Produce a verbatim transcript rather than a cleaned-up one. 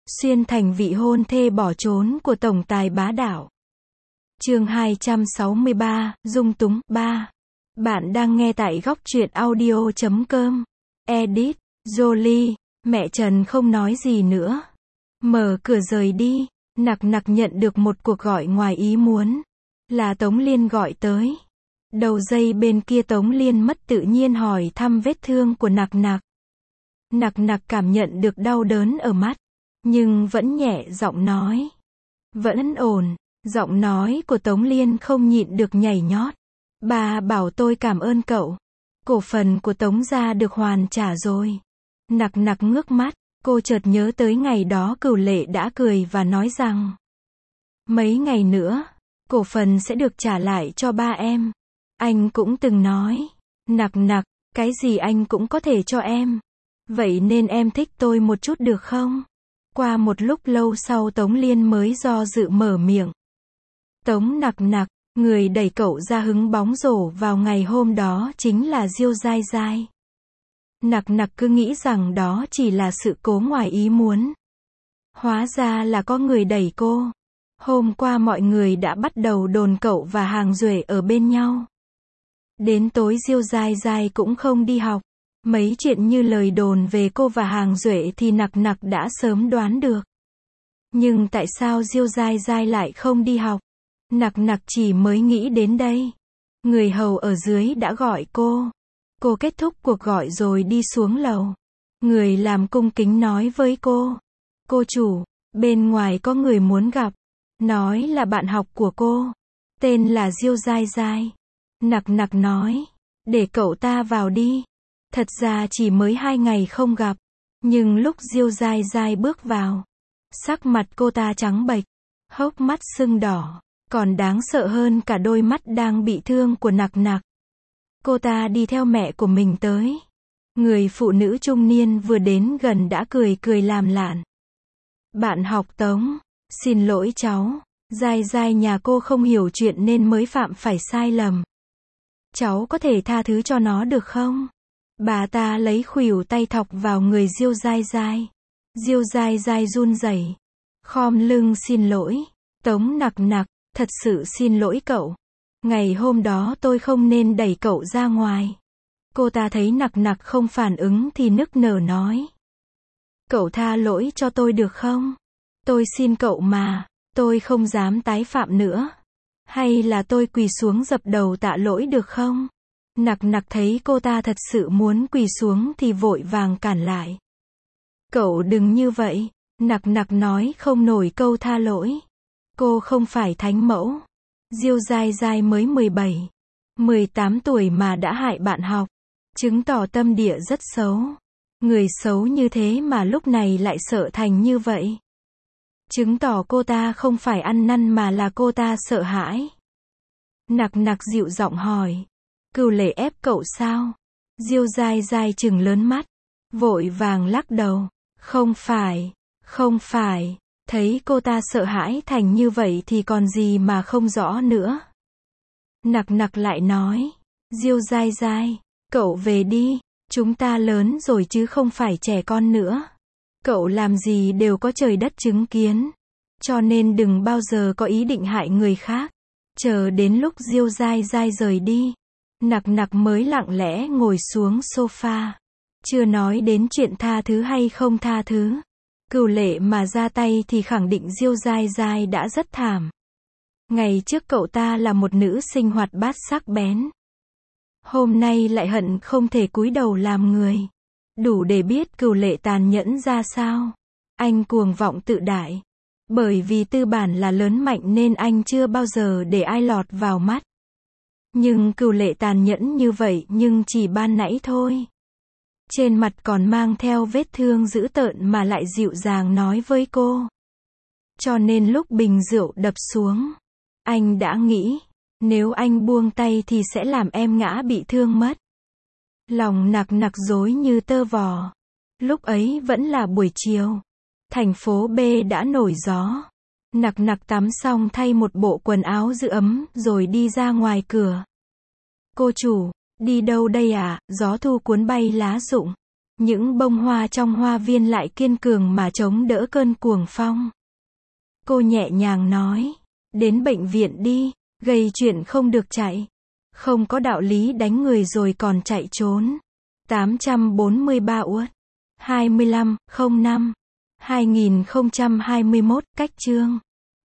Xuyên thành vị hôn thê bỏ trốn của tổng tài bá đạo. Chương hai trăm sáu mươi ba, dung túng, ba. Bạn đang nghe tại góc truyện audio chấm com. Edit, Jolie, mẹ Trần không nói gì nữa. Mở cửa rời đi, Nặc Nặc nhận được một cuộc gọi ngoài ý muốn. Là Tống Liên gọi tới. Đầu dây bên kia Tống Liên mất tự nhiên hỏi thăm vết thương của Nặc Nặc. Nặc Nặc cảm nhận được đau đớn ở mắt, nhưng vẫn nhẹ giọng nói. Vẫn ổn. Giọng nói của Tống Liên không nhịn được nhảy nhót. Bà bảo tôi cảm ơn cậu. Cổ phần của Tống gia được hoàn trả rồi. Nặc Nặc ngước mắt, cô chợt nhớ tới ngày đó Cửu Lệ đã cười và nói rằng mấy ngày nữa, cổ phần sẽ được trả lại cho ba em. Anh cũng từng nói, Nặc Nặc, cái gì anh cũng có thể cho em. Vậy nên em thích tôi một chút được không? Qua một lúc lâu sau Tống Liên mới do dự mở miệng. Tống Nặc Nặc, người đẩy cậu ra hứng bóng rổ vào ngày hôm đó chính là Diêu Dai Dai. Nặc Nặc cứ nghĩ rằng đó chỉ là sự cố ngoài ý muốn. Hóa ra là có người đẩy cô. Hôm qua mọi người đã bắt đầu đồn cậu và Hàng Duệ ở bên nhau. Đến tối Diêu Dai Dai cũng không đi học. Mấy chuyện như lời đồn về cô và Hàng Duệ thì Nặc Nặc đã sớm đoán được. Nhưng tại sao Diêu Dai Dai lại không đi học? Nặc Nặc chỉ mới nghĩ đến đây. Người hầu ở dưới đã gọi cô. Cô kết thúc cuộc gọi rồi đi xuống lầu. Người làm cung kính nói với cô. Cô chủ, bên ngoài có người muốn gặp. Nói là bạn học của cô. Tên là Diêu Dai Dai. Nặc Nặc nói. Để cậu ta vào đi. Thật ra chỉ mới hai ngày không gặp. Nhưng lúc Diêu Dai Dai bước vào, sắc mặt cô ta trắng bệch, hốc mắt sưng đỏ. Còn đáng sợ hơn cả đôi mắt đang bị thương của Nặc Nặc. Cô ta đi theo mẹ của mình tới. Người phụ nữ trung niên vừa đến gần đã cười cười làm lạn. Bạn học Tống, xin lỗi cháu. Dai Dai nhà cô không hiểu chuyện nên mới phạm phải sai lầm. Cháu có thể tha thứ cho nó được không? Bà ta lấy khuỷu tay thọc vào người Diêu Dai Dai. Diêu Dai Dai run rẩy, khom lưng xin lỗi. Tống Nặc Nặc, thật sự xin lỗi cậu. Ngày hôm đó tôi không nên đẩy cậu ra ngoài. Cô ta thấy Nặc Nặc không phản ứng thì nức nở nói. Cậu tha lỗi cho tôi được không? Tôi xin cậu mà, tôi không dám tái phạm nữa. Hay là tôi quỳ xuống dập đầu tạ lỗi được không? Nặc Nặc thấy cô ta thật sự muốn quỳ xuống thì vội vàng cản lại. Cậu đừng như vậy. Nặc Nặc nói không nổi câu tha lỗi. Cô không phải thánh mẫu. Diêu Dai Dai mới mười bảy, mười tám tuổi mà đã hại bạn học. Chứng tỏ tâm địa rất xấu. Người xấu như thế mà lúc này lại sợ thành như vậy. Chứng tỏ cô ta không phải ăn năn mà là cô ta sợ hãi. Nặc Nặc dịu giọng hỏi. Cửu Lệ ép cậu sao? Diêu Dai Dai trừng lớn mắt. Vội vàng lắc đầu. Không phải, không phải. Thấy cô ta sợ hãi thành như vậy thì còn gì mà không rõ nữa. Nặc Nặc lại nói. Diêu Dai Dai, cậu về đi. Chúng ta lớn rồi chứ không phải trẻ con nữa. Cậu làm gì đều có trời đất chứng kiến. Cho nên đừng bao giờ có ý định hại người khác. Chờ đến lúc Diêu Dai Dai rời đi, Nặc Nặc mới lặng lẽ ngồi xuống sofa. Chưa nói đến chuyện tha thứ hay không tha thứ. Cửu Lệ mà ra tay thì khẳng định Diêu Dai Dai đã rất thảm. Ngày trước cậu ta là một nữ sinh hoạt bát sắc bén. Hôm nay lại hận không thể cúi đầu làm người. Đủ để biết Cửu Lệ tàn nhẫn ra sao. Anh cuồng vọng tự đại. Bởi vì tư bản là lớn mạnh nên anh chưa bao giờ để ai lọt vào mắt. Nhưng Cửu Lệ tàn nhẫn như vậy nhưng chỉ ban nãy thôi. Trên mặt còn mang theo vết thương dữ tợn mà lại dịu dàng nói với cô. Cho nên lúc bình rượu đập xuống, anh đã nghĩ, nếu anh buông tay thì sẽ làm em ngã bị thương mất. Lòng Nặc Nặc rối như tơ vò. Lúc ấy vẫn là buổi chiều. Thành phố B đã nổi gió. Nặc Nặc tắm xong thay một bộ quần áo giữ ấm rồi đi ra ngoài cửa. Cô chủ, đi đâu đây ạ? À? Gió thu cuốn bay lá rụng. Những bông hoa trong hoa viên lại kiên cường mà chống đỡ cơn cuồng phong. Cô nhẹ nhàng nói, đến bệnh viện đi, gây chuyện không được chạy. Không có đạo lý đánh người rồi còn chạy trốn. tám trăm bốn mươi ba uất. hai mươi lăm, không năm, hai nghìn không trăm hai mươi mốt, cách chương.